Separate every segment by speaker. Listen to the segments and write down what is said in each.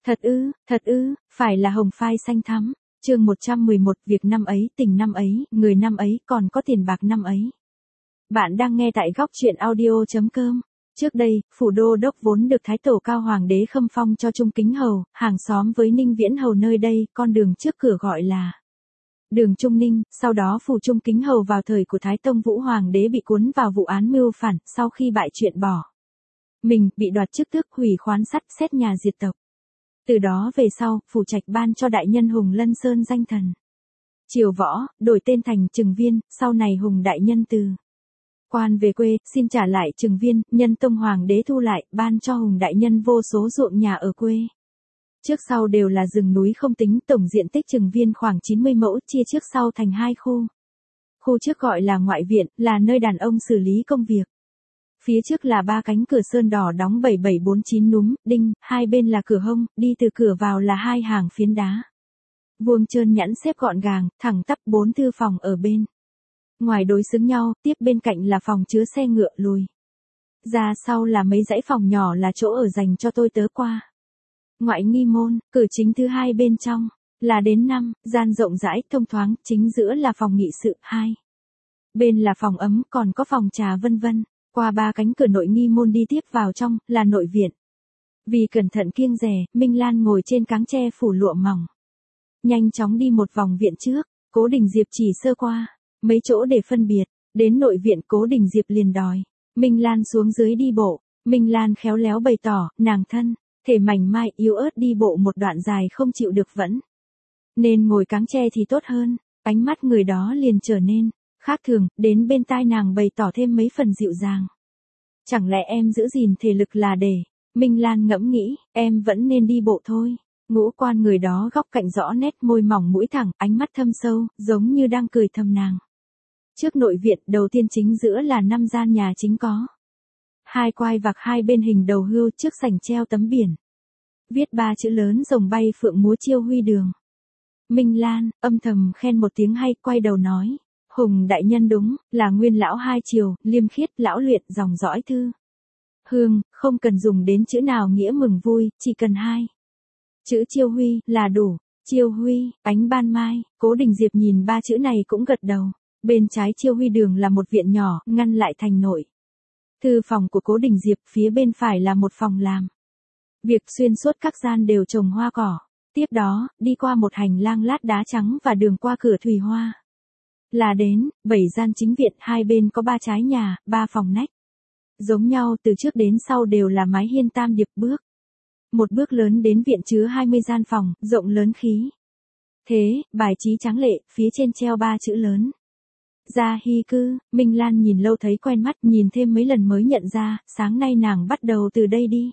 Speaker 1: Thật ư, phải là hồng phai xanh thắm. Chương 111, việc năm ấy, tình năm ấy, người năm ấy, còn có tiền bạc năm ấy. Bạn đang nghe tại góc truyện audio.com. Trước đây, phủ đô đốc vốn được Thái Tổ Cao Hoàng đế khâm phong cho Trung Kính Hầu, hàng xóm với Ninh Viễn Hầu nơi đây, con đường trước cửa gọi là đường Trung Ninh. Sau đó phủ Trung Kính Hầu vào thời của Thái Tông Vũ Hoàng đế bị cuốn vào vụ án mưu phản, sau khi bại chuyện bỏ mình, bị đoạt chức tước, hủy khoán sắt, xét nhà diệt tộc. Từ đó về sau, phủ trạch ban cho đại nhân Hùng Lân Sơn danh thần Triều Võ, đổi tên thành Trừng Viên, sau này Hùng đại nhân từ quan về quê, xin trả lại Trừng Viên, nhân tông hoàng đế thu lại, ban cho Hùng đại nhân vô số ruộng nhà ở quê. Trước sau đều là rừng núi không tính, tổng diện tích Trừng Viên khoảng 90 mẫu, chia trước sau thành 2 khu. Khu trước gọi là ngoại viện, là nơi đàn ông xử lý công việc. Phía trước là 3 cánh cửa sơn đỏ đóng 7749 núm, đinh, hai bên là cửa hông, đi từ cửa vào là 2 hàng phiến đá vuông trơn nhẵn xếp gọn gàng, thẳng tắp, 4 thư phòng ở bên ngoài đối xứng nhau, tiếp bên cạnh là phòng chứa xe ngựa lùi ra sau là mấy dãy phòng nhỏ là chỗ ở dành cho tôi tớ qua. Ngoại nghi môn, cửa chính thứ 2 bên trong là đến 5 gian rộng rãi, thông thoáng, chính giữa là phòng nghị sự, 2 bên là phòng ấm, còn có phòng trà vân vân. Qua 3 cánh cửa nội nghi môn đi tiếp vào trong, là nội viện. Vì cẩn thận kiêng dè, Minh Lan ngồi trên cáng tre phủ lụa mỏng. Nhanh chóng đi một vòng viện trước, Cố Đình Diệp chỉ sơ qua mấy chỗ để phân biệt. Đến nội viện, Cố Đình Diệp liền đòi Minh Lan xuống dưới đi bộ. Minh Lan khéo léo bày tỏ, nàng thân thể mảnh mai yếu ớt đi bộ một đoạn dài không chịu được vẫn nên ngồi cáng tre thì tốt hơn. Ánh mắt người đó liền trở nên khác thường, đến bên tai nàng bày tỏ thêm mấy phần dịu dàng. Chẳng lẽ em giữ gìn thể lực là để... Minh Lan ngẫm nghĩ, em vẫn nên đi bộ thôi. Ngũ quan người đó góc cạnh rõ nét, môi mỏng mũi thẳng, ánh mắt thâm sâu, giống như đang cười thầm nàng. Trước nội viện, đầu tiên chính giữa là 5 gian nhà chính có 2 quai vạc, 2 bên hình đầu hươu, trước sảnh treo tấm biển viết 3 chữ lớn rồng bay phượng múa chiêu huy đường. Minh Lan âm thầm khen một tiếng hay, quay đầu nói, Hùng đại nhân đúng là nguyên lão 2 triều, liêm khiết, lão luyện, dòng dõi thư hương, không cần dùng đến chữ nào nghĩa mừng vui, chỉ cần 2 chữ chiêu huy là đủ. Chiêu huy, ánh ban mai. Cố Đình Diệp nhìn 3 chữ này cũng gật đầu. Bên trái chiêu huy đường là một viện nhỏ, ngăn lại thành nội thư phòng của Cố Đình Diệp, phía bên phải là một phòng làm việc, xuyên suốt các gian đều trồng hoa cỏ. Tiếp đó, đi qua một hành lang lát đá trắng và đường qua cửa thủy hoa là đến 7 gian chính viện, 2 bên có 3 trái nhà, 3 phòng nách giống nhau, từ trước đến sau đều là mái hiên tam điệp, bước một bước lớn đến viện chứa 20 gian phòng, rộng lớn khí thế, bài trí tráng lệ, phía trên treo 3 chữ lớn Gia Hy Cư. Minh Lan nhìn lâu thấy quen mắt, nhìn thêm mấy lần mới nhận ra, sáng nay nàng bắt đầu từ đây đi.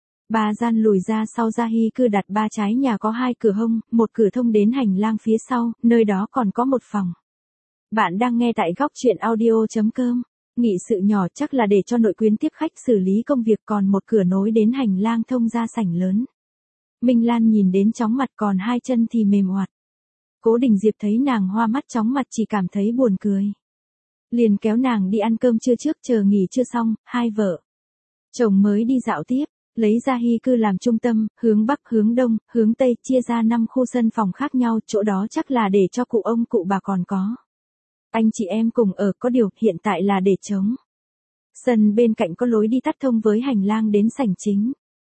Speaker 1: 3 gian lùi ra sau Gia Hy Cư đặt 3 trái nhà có 2 cửa hông, một cửa thông đến hành lang phía sau, nơi đó còn có một phòng. Bạn đang nghe tại góc truyện audio.com. Nghị sự nhỏ chắc là để cho nội quyến tiếp khách xử lý công việc, còn một cửa nối đến hành lang thông ra sảnh lớn. Minh Lan nhìn đến chóng mặt, còn 2 chân thì mềm oặt. Cố Đình Diệp thấy nàng hoa mắt chóng mặt chỉ cảm thấy buồn cười. Liền kéo nàng đi ăn cơm trưa trước, chờ nghỉ trưa xong, 2 vợ chồng mới đi dạo tiếp. Lấy Gia Hy Cư làm trung tâm, hướng Bắc, hướng Đông, hướng Tây, chia ra 5 khu sân phòng khác nhau, chỗ đó chắc là để cho cụ ông cụ bà còn có anh chị em cùng ở, có điều hiện tại là để trống. Sân bên cạnh có lối đi tắt thông với hành lang đến sảnh chính.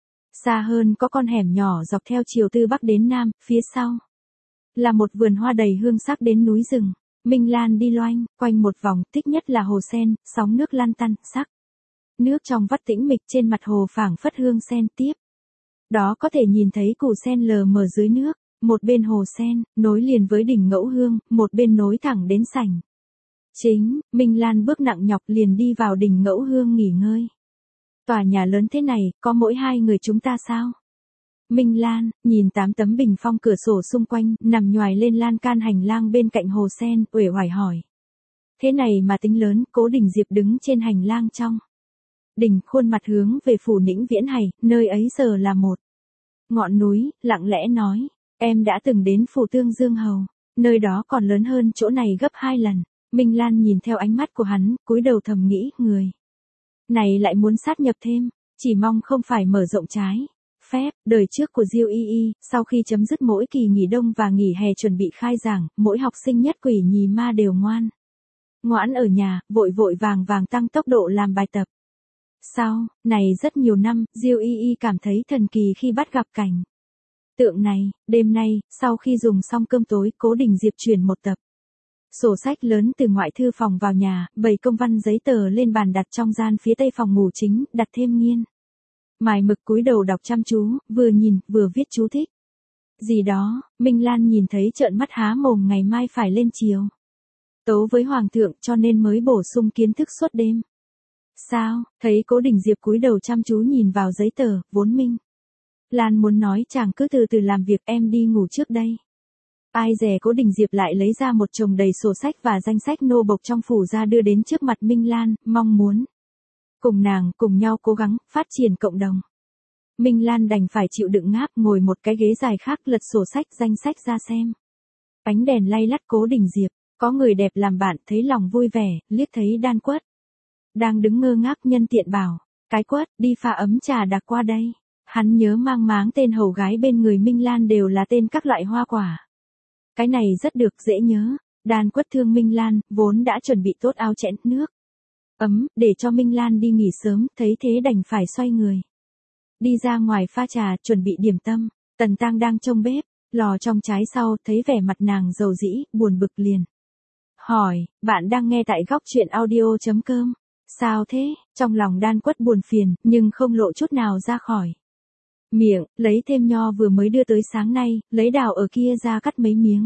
Speaker 1: Xa hơn có con hẻm nhỏ dọc theo chiều từ Bắc đến Nam, phía sau là một vườn hoa đầy hương sắc đến núi rừng. Minh Lan đi loanh quanh một vòng, thích nhất là hồ sen, sóng nước lăn tăn, sắc nước trong vắt tĩnh mịch, trên mặt hồ phảng phất hương sen. Tiếp đó có thể nhìn thấy củ sen lờ mờ dưới nước. Một bên hồ sen, nối liền với đỉnh Ngẫu Hương, một bên nối thẳng đến sảnh chính. Minh Lan bước nặng nhọc liền đi vào đỉnh Ngẫu Hương nghỉ ngơi. Tòa nhà lớn thế này, có mỗi 2 người chúng ta sao? Minh Lan nhìn 8 tấm bình phong cửa sổ xung quanh, nằm nhoài lên lan can hành lang bên cạnh hồ sen, uể oải hỏi. Thế này mà tính lớn. Cố Đình Diệp đứng trên hành lang trong đỉnh, khuôn mặt hướng về phủ Nĩnh Viễn Hài, nơi ấy giờ là một ngọn núi, lặng lẽ nói. Em đã từng đến phủ Tương Dương Hầu, nơi đó còn lớn hơn chỗ này gấp 2 lần. Minh Lan nhìn theo ánh mắt của hắn, cúi đầu thầm nghĩ, người này lại muốn sát nhập thêm, chỉ mong không phải mở rộng trái phép, đời trước của Diêu Y Y, sau khi chấm dứt mỗi kỳ nghỉ đông và nghỉ hè chuẩn bị khai giảng, mỗi học sinh nhất quỷ nhì ma đều ngoãn ở nhà, vội vội vàng vàng tăng tốc độ làm bài tập. Sau này rất nhiều năm, Diêu Y Y cảm thấy thần kỳ khi bắt gặp cảnh tượng này. Đêm nay, sau khi dùng xong cơm tối, Cố Đình Diệp chuyển một tập sổ sách lớn từ ngoại thư phòng vào nhà, bày công văn giấy tờ lên bàn đặt trong gian phía tây phòng ngủ chính, đặt thêm nghiên mài mực cúi đầu đọc chăm chú, vừa nhìn, vừa viết chú thích. Gì đó, Minh Lan nhìn thấy trợn mắt há mồm, ngày mai phải lên chiều tấu với Hoàng thượng cho nên mới bổ sung kiến thức suốt đêm. Sao, thấy Cố Đình Diệp cúi đầu chăm chú nhìn vào giấy tờ, vốn Minh Lan muốn nói chàng cứ từ từ làm việc, em đi ngủ trước đây. Ai dè Cố Đình Diệp lại lấy ra một chồng đầy sổ sách và danh sách nô bộc trong phủ ra đưa đến trước mặt Minh Lan, mong muốn cùng nàng cùng nhau cố gắng phát triển cộng đồng. Minh Lan đành phải chịu đựng ngáp, ngồi một cái ghế dài khác, lật sổ sách danh sách ra xem. Ánh đèn lay lắt, Cố Đình Diệp có người đẹp làm bạn, thấy lòng vui vẻ, liếc thấy Đan Quất đang đứng ngơ ngác, nhân tiện bảo, cái Quất, đi pha ấm trà đặc qua đây. Hắn nhớ mang máng tên hầu gái bên người Minh Lan đều là tên các loại hoa quả. Cái này rất được, dễ nhớ. Đan Quất thương Minh Lan, vốn đã chuẩn bị tốt áo chén nước ấm, để cho Minh Lan đi nghỉ sớm, thấy thế đành phải xoay người đi ra ngoài pha trà, chuẩn bị điểm tâm. Tần Tang đang trông bếp, lò trong trái sau, thấy vẻ mặt nàng dầu dĩ, buồn bực liền hỏi, bạn đang nghe tại góc truyện audio.com. Sao thế? Trong lòng Đan Quất buồn phiền, nhưng không lộ chút nào ra khỏi miệng, lấy thêm nho vừa mới đưa tới sáng nay, lấy đào ở kia ra cắt mấy miếng.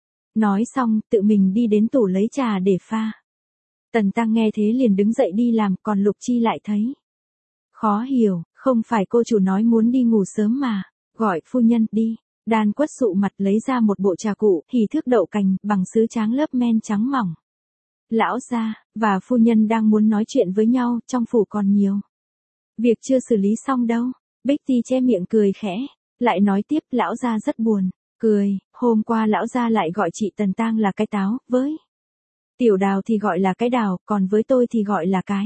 Speaker 1: Nói xong, tự mình đi đến tủ lấy trà để pha. Tần Tăng nghe thế liền đứng dậy đi làm, còn Lục Chi lại thấy khó hiểu, không phải cô chủ nói muốn đi ngủ sớm mà, gọi phu nhân đi. Đan Quất sụ mặt lấy ra một bộ trà cụ, hỉ thước đậu cành, bằng sứ tráng lớp men trắng mỏng. Lão gia và phu nhân đang muốn nói chuyện với nhau, trong phủ còn nhiều việc chưa xử lý xong đâu. Bích Ti che miệng cười khẽ, lại nói tiếp, lão gia rất buồn cười, hôm qua lão gia lại gọi chị Tần Tang là cái táo, với Tiểu Đào thì gọi là cái đào, còn với tôi thì gọi là cái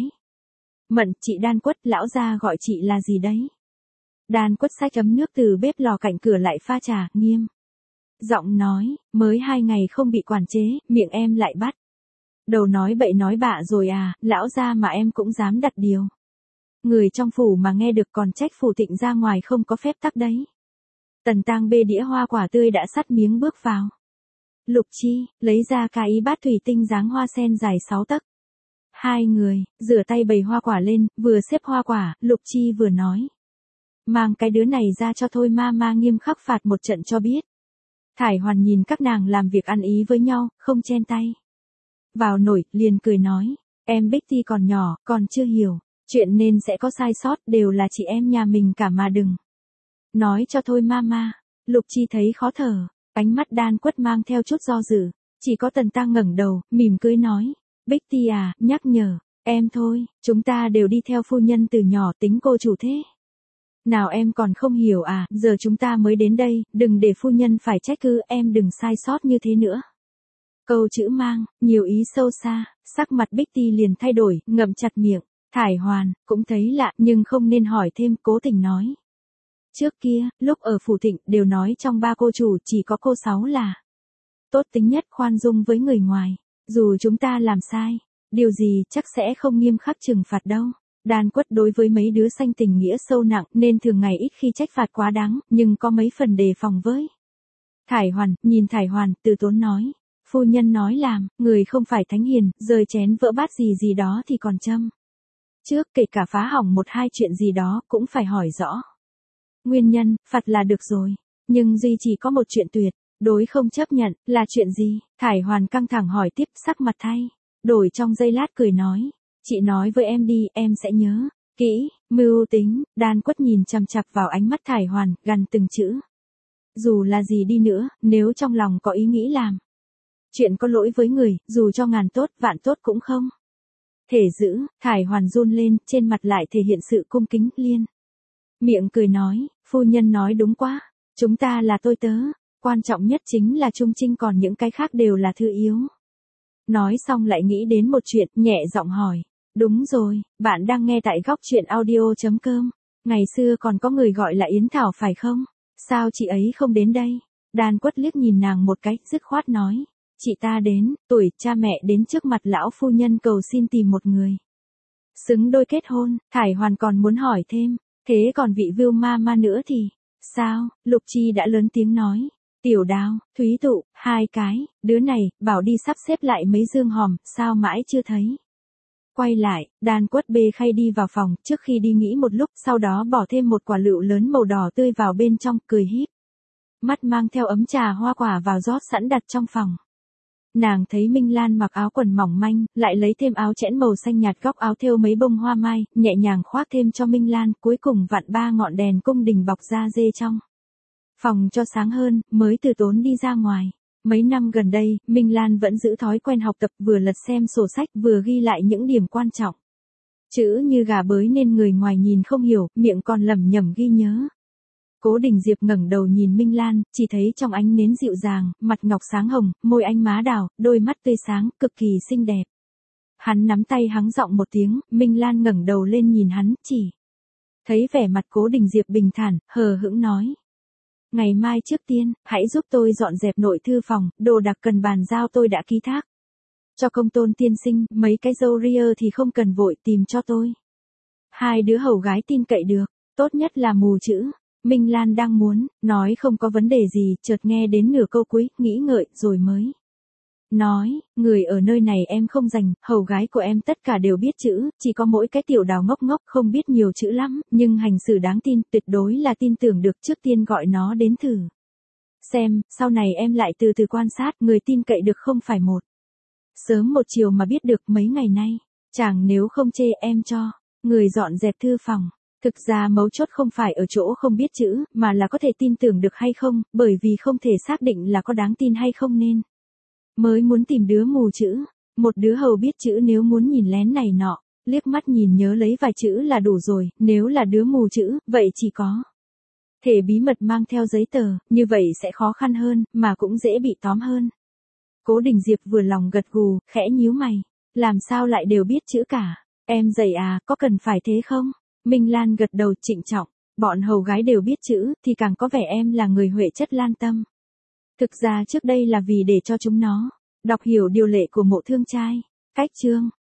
Speaker 1: mận. Chị Đan Quất, lão gia gọi chị là gì đấy? Đan Quất xách ấm nước từ bếp lò cạnh cửa lại pha trà, nghiêm giọng nói, mới 2 ngày không bị quản chế, miệng em lại bắt đầu nói bậy nói bạ rồi à, lão gia mà em cũng dám đặt điều. Người trong phủ mà nghe được còn trách phủ Thịnh ra ngoài không có phép tắc đấy. Tần Tang bê đĩa hoa quả tươi đã sắt miếng bước vào. Lục Chi lấy ra cái bát thủy tinh dáng hoa sen dài 6 tấc. Hai người rửa tay bày hoa quả lên, vừa xếp hoa quả, Lục Chi vừa nói, mang cái đứa này ra cho thôi, ma nghiêm khắc phạt một trận cho biết. Thải Hoàn nhìn các nàng làm việc ăn ý với nhau, không chen tay vào nổi, liền cười nói, em Bích Ti còn nhỏ, còn chưa hiểu chuyện nên sẽ có sai sót, đều là chị em nhà mình cả mà đừng nói cho thôi ma. Lục Chi thấy khó thở, ánh mắt Đan Quất mang theo chút do dự, chỉ có Tần Tăng ngẩng đầu, mỉm cười nói, Bích Ti à, nhắc nhở em thôi, chúng ta đều đi theo phu nhân từ nhỏ, tính cô chủ thế nào em còn không hiểu à, giờ chúng ta mới đến đây, đừng để phu nhân phải trách cứ, em đừng sai sót như thế nữa. Câu chữ mang nhiều ý sâu xa, sắc mặt Bích Ti liền thay đổi, ngậm chặt miệng. Thải Hoàn cũng thấy lạ, nhưng không nên hỏi thêm, cố tình nói, trước kia lúc ở phủ Thịnh đều nói trong 3 cô chủ chỉ có cô Sáu là tốt tính nhất, khoan dung với người ngoài, dù chúng ta làm sai điều gì chắc sẽ không nghiêm khắc trừng phạt đâu. Đan Quất đối với mấy đứa sanh tình nghĩa sâu nặng, nên thường ngày ít khi trách phạt quá đáng, nhưng có mấy phần đề phòng với Thải Hoàn. Nhìn Thải Hoàn, từ tốn nói, phu nhân nói làm, người không phải thánh hiền, rời chén vỡ bát gì đó thì còn châm trước, kể cả phá hỏng 1-2 chuyện gì đó cũng phải hỏi rõ nguyên nhân, phạt là được rồi. Nhưng duy chỉ có một chuyện tuyệt đối không chấp nhận, là chuyện gì? Thải Hoàn căng thẳng hỏi tiếp, sắc mặt thay đổi trong giây lát, cười nói, chị nói với em đi, em sẽ nhớ kỹ. Mưu tính. Đan Quất nhìn chằm chằm vào ánh mắt Thải Hoàn, gằn từng chữ, dù là gì đi nữa, nếu trong lòng có ý nghĩ làm chuyện có lỗi với người, dù cho ngàn tốt vạn tốt cũng không thể giữ. Thải Hoàn run lên, trên mặt lại thể hiện sự cung kính, liên miệng cười nói, phu nhân nói đúng quá, chúng ta là tôi tớ, quan trọng nhất chính là trung trinh, còn những cái khác đều là thứ yếu. Nói xong lại nghĩ đến một chuyện, nhẹ giọng hỏi, đúng rồi, bạn đang nghe tại góc truyện audio.com. Ngày xưa còn có người gọi là Yến Thảo phải không? Sao chị ấy không đến đây? Đan Quất liếc nhìn nàng một cái, dứt khoát nói. Chị ta đến, tuổi cha mẹ đến trước mặt lão phu nhân cầu xin tìm một người. Xứng đôi kết hôn, Thải Hoàn còn muốn hỏi thêm. Thế còn vị Vưu ma ma nữa thì, sao? Lục Chi đã lớn tiếng nói. Tiểu Đào, Thúy Tụ, hai cái, đứa này, bảo đi sắp xếp lại mấy dương hòm, sao mãi chưa thấy. Quay lại, Đan Quất bê khay đi vào phòng, trước khi đi nghĩ một lúc, sau đó bỏ thêm một quả lựu lớn màu đỏ tươi vào bên trong, cười híp. Mắt mang theo ấm trà hoa quả vào rót sẵn đặt trong phòng. Nàng thấy Minh Lan mặc áo quần mỏng manh, lại lấy thêm áo chẽn màu xanh nhạt góc áo thêu mấy bông hoa mai, nhẹ nhàng khoác thêm cho Minh Lan, cuối cùng vặn 3 ngọn đèn cung đình bọc da dê trong phòng cho sáng hơn, mới từ tốn đi ra ngoài. Mấy năm gần đây, Minh Lan vẫn giữ thói quen học tập, vừa lật xem sổ sách vừa ghi lại những điểm quan trọng. Chữ như gà bới nên người ngoài nhìn không hiểu, miệng còn lẩm nhẩm ghi nhớ. Cố Đình Diệp ngẩng đầu nhìn Minh Lan, chỉ thấy trong ánh nến dịu dàng, mặt ngọc sáng hồng, môi anh má đào, đôi mắt tươi sáng, cực kỳ xinh đẹp. Hắn nắm tay hắng giọng một tiếng, Minh Lan ngẩng đầu lên nhìn hắn, chỉ thấy vẻ mặt Cố Đình Diệp bình thản, hờ hững nói. Ngày mai trước tiên, hãy giúp tôi dọn dẹp nội thư phòng, đồ đạc cần bàn giao tôi đã ký thác. Cho Công Tôn tiên sinh, mấy cái râu ria thì không cần vội tìm cho tôi. Hai đứa hầu gái tin cậy được, tốt nhất là mù chữ. Minh Lan đang muốn, nói không có vấn đề gì, chợt nghe đến nửa câu cuối, nghĩ ngợi, rồi mới nói, người ở nơi này em không rành, hầu gái của em tất cả đều biết chữ, chỉ có mỗi cái Tiểu Đào ngốc ngốc không biết nhiều chữ lắm, nhưng hành xử đáng tin, tuyệt đối là tin tưởng được, trước tiên gọi nó đến thử. Xem, sau này em lại từ từ quan sát, người tin cậy được không phải một. Sớm một chiều mà biết được mấy ngày nay, chàng nếu không chê em cho, người dọn dẹp thư phòng. Thực ra mấu chốt không phải ở chỗ không biết chữ, mà là có thể tin tưởng được hay không, bởi vì không thể xác định là có đáng tin hay không nên mới muốn tìm đứa mù chữ. Một đứa hầu biết chữ nếu muốn nhìn lén này nọ, liếc mắt nhìn nhớ lấy vài chữ là đủ rồi, nếu là đứa mù chữ, vậy chỉ có thể bí mật mang theo giấy tờ, như vậy sẽ khó khăn hơn, mà cũng dễ bị tóm hơn. Cố Đình Diệp vừa lòng gật gù, khẽ nhíu mày, làm sao lại đều biết chữ cả, em dạy à, có cần phải thế không? Minh Lan gật đầu trịnh trọng, bọn hầu gái đều biết chữ, thì càng có vẻ em là người huệ chất lan tâm. Thực ra trước đây là vì để cho chúng nó đọc hiểu điều lệ của Mộ Thương Trai. Cách chương